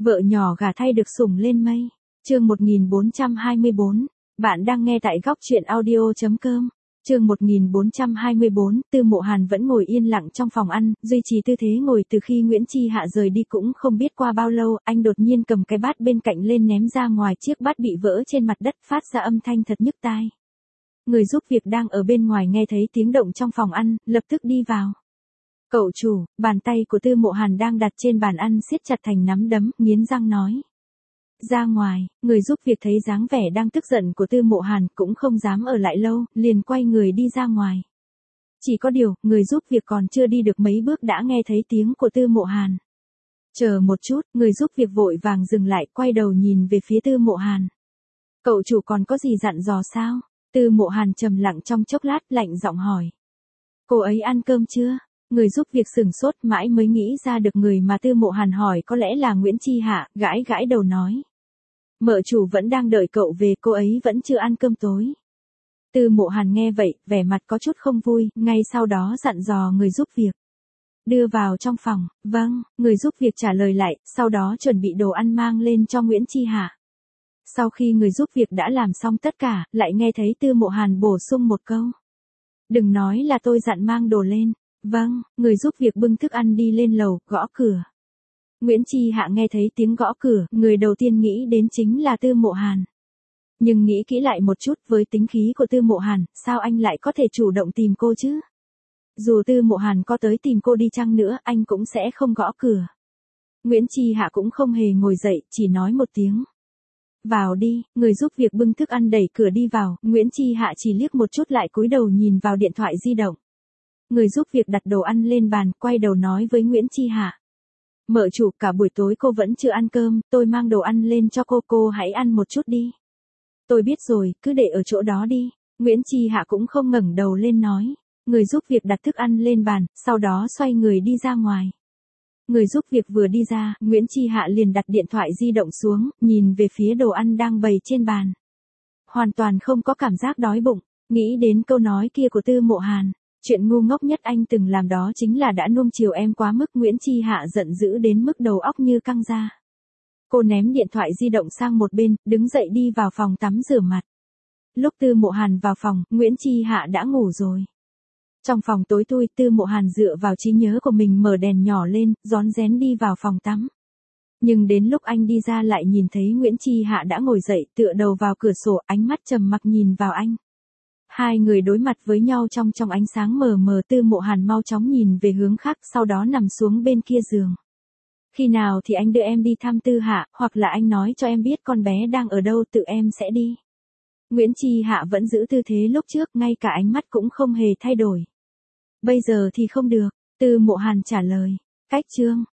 Vợ nhỏ gả thay được sủng lên mây. Chương 1424. Bạn đang nghe tại góc truyện audio.com. Chương 1424, Tư Mộ Hàn vẫn ngồi yên lặng trong phòng ăn, duy trì tư thế ngồi từ khi Nguyễn Chi Hạ rời đi cũng không biết qua bao lâu, anh đột nhiên cầm cái bát bên cạnh lên ném ra ngoài, chiếc bát bị vỡ trên mặt đất phát ra âm thanh thật nhức tai. Người giúp việc đang ở bên ngoài nghe thấy tiếng động trong phòng ăn, lập tức đi vào. Cậu chủ, bàn tay của Tư Mộ Hàn đang đặt trên bàn ăn siết chặt thành nắm đấm, nghiến răng nói. Ra ngoài, người giúp việc thấy dáng vẻ đang tức giận của Tư Mộ Hàn cũng không dám ở lại lâu, liền quay người đi ra ngoài. Chỉ có điều, người giúp việc còn chưa đi được mấy bước đã nghe thấy tiếng của Tư Mộ Hàn. Chờ một chút, người giúp việc vội vàng dừng lại, quay đầu nhìn về phía Tư Mộ Hàn. Cậu chủ còn có gì dặn dò sao? Tư Mộ Hàn trầm lặng trong chốc lát, lạnh giọng hỏi. Cô ấy ăn cơm chưa? Người giúp việc sửng sốt mãi mới nghĩ ra được người mà Tư Mộ Hàn hỏi có lẽ là Nguyễn Chi Hạ, gãi gãi đầu nói. Mợ chủ vẫn đang đợi cậu về, cô ấy vẫn chưa ăn cơm tối. Tư Mộ Hàn nghe vậy, vẻ mặt có chút không vui, ngay sau đó dặn dò người giúp việc. Đưa vào trong phòng. Vâng, người giúp việc trả lời lại, sau đó chuẩn bị đồ ăn mang lên cho Nguyễn Chi Hạ. Sau khi người giúp việc đã làm xong tất cả, lại nghe thấy Tư Mộ Hàn bổ sung một câu. Đừng nói là tôi dặn mang đồ lên. Vâng, người giúp việc bưng thức ăn đi lên lầu, gõ cửa. Nguyễn Chi Hạ nghe thấy tiếng gõ cửa, người đầu tiên nghĩ đến chính là Tư Mộ Hàn. Nhưng nghĩ kỹ lại một chút, với tính khí của Tư Mộ Hàn, sao anh lại có thể chủ động tìm cô chứ? Dù Tư Mộ Hàn có tới tìm cô đi chăng nữa, anh cũng sẽ không gõ cửa. Nguyễn Chi Hạ cũng không hề ngồi dậy, chỉ nói một tiếng. Vào đi, người giúp việc bưng thức ăn đẩy cửa đi vào, Nguyễn Chi Hạ chỉ liếc một chút lại cúi đầu nhìn vào điện thoại di động. Người giúp việc đặt đồ ăn lên bàn, quay đầu nói với Nguyễn Chi Hạ. Mợ chủ, cả buổi tối cô vẫn chưa ăn cơm, tôi mang đồ ăn lên cho cô hãy ăn một chút đi. Tôi biết rồi, cứ để ở chỗ đó đi. Nguyễn Chi Hạ cũng không ngẩng đầu lên nói. Người giúp việc đặt thức ăn lên bàn, sau đó xoay người đi ra ngoài. Người giúp việc vừa đi ra, Nguyễn Chi Hạ liền đặt điện thoại di động xuống, nhìn về phía đồ ăn đang bày trên bàn. Hoàn toàn không có cảm giác đói bụng, nghĩ đến câu nói kia của Tư Mộ Hàn. Chuyện ngu ngốc nhất anh từng làm đó chính là đã nuông chiều em quá mức. Nguyễn Chi Hạ giận dữ đến mức đầu óc như căng ra. Cô ném điện thoại di động sang một bên, đứng dậy đi vào phòng tắm rửa mặt. Lúc Tư Mộ Hàn vào phòng, Nguyễn Chi Hạ đã ngủ rồi. Trong phòng tối thui, Tư Mộ Hàn dựa vào trí nhớ của mình mở đèn nhỏ lên, rón rén đi vào phòng tắm. Nhưng đến lúc anh đi ra lại nhìn thấy Nguyễn Chi Hạ đã ngồi dậy, tựa đầu vào cửa sổ, ánh mắt trầm mặc nhìn vào anh. Hai người đối mặt với nhau trong ánh sáng mờ mờ. Tư Mộ Hàn mau chóng nhìn về hướng khác, sau đó nằm xuống bên kia giường. Khi nào thì anh đưa em đi thăm Tư Hạ, hoặc là anh nói cho em biết con bé đang ở đâu, tự em sẽ đi. Nguyễn Chi Hạ vẫn giữ tư thế lúc trước, ngay cả ánh mắt cũng không hề thay đổi. Bây giờ thì không được, Tư Mộ Hàn trả lời. Cách chương